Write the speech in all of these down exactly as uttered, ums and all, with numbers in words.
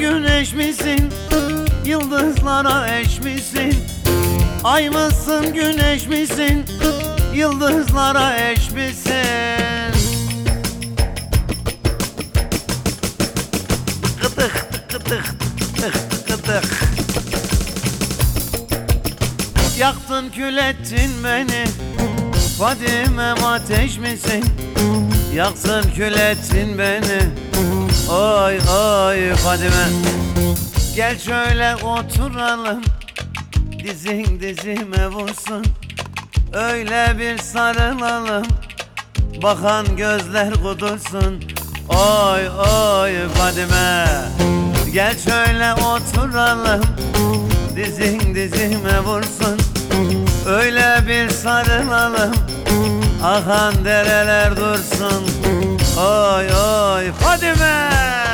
güneş misin? Yıldızlara eş misin? Ay mısın güneş misin? Yıldızlara eş misin? Gıdık gıdık gıdık gıdık. Yaktın kül ettin beni, Fadimem ateş misin? Yaksın kül ettin beni, oy oy Fadime. Gel şöyle oturalım, dizin dizime vursun. Öyle bir sarılalım, bakan gözler kudursun. Oy oy Fadime. Gel şöyle oturalım, dizin dizime vursun. Öyle bir sarılalım, akan dereler dursun. Oy oy Fadime.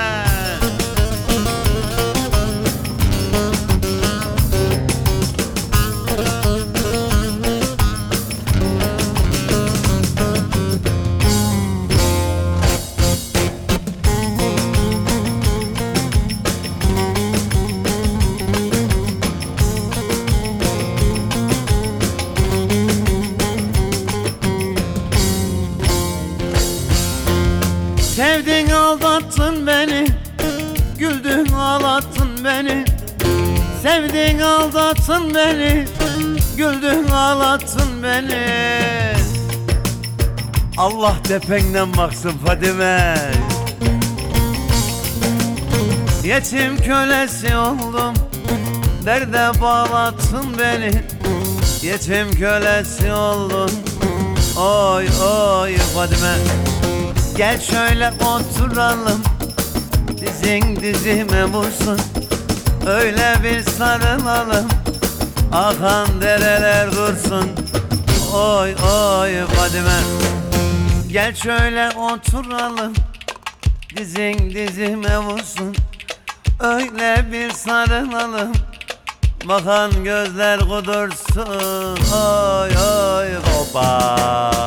Sevdin aldattın beni, güldün ağlattın beni. Sevdin aldattın beni, güldün ağlattın beni. Allah tependen baksın Fadime. Yetim kölesi oldum, derde bağlattın beni. Yetim kölesi oldum, oy oy Fadime. Gel şöyle oturalım, dizin dizime vursun. Öyle bir sarılalım, akan dereler dursun. Oy oy Fadime. Gel şöyle oturalım, dizin dizime vursun. Öyle bir sarılalım, bakan gözler kudursun. Oy oy hopa.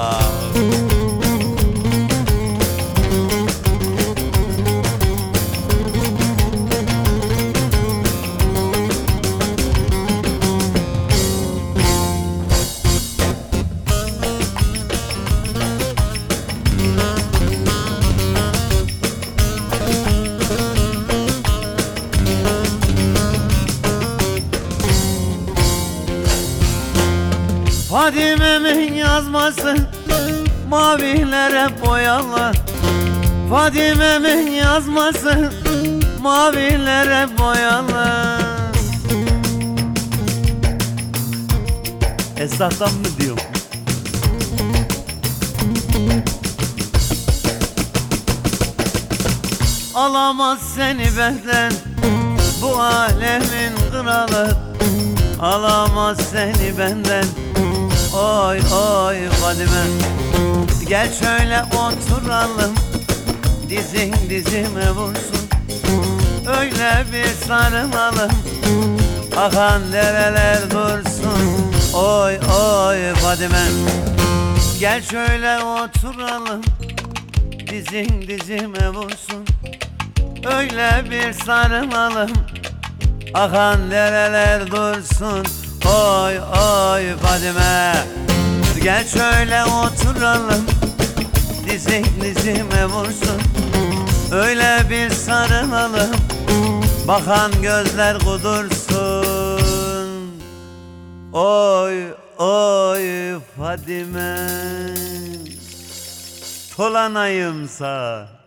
Fadime'min yazması mavilere boyalı. Fadime'min yazması mavilere boyalı. Esnaftan mı diyorum? Alamaz seni benden bu alemin kralı. Alamaz seni benden, oy oy Fadime. Gel şöyle oturalım, dizin dizime vursun. Öyle bir sarılalım, akan dereler dursun. Oy oy Fadime. Gel şöyle oturalım, dizin dizime vursun. Öyle bir sarılalım, akan dereler dursun. Oy oy Fadime. Gel şöyle oturalım, dizin dizime vursun. Öyle bir sarılalım, bakan gözler kudursun. Oy oy Fadime. Tolanayımsa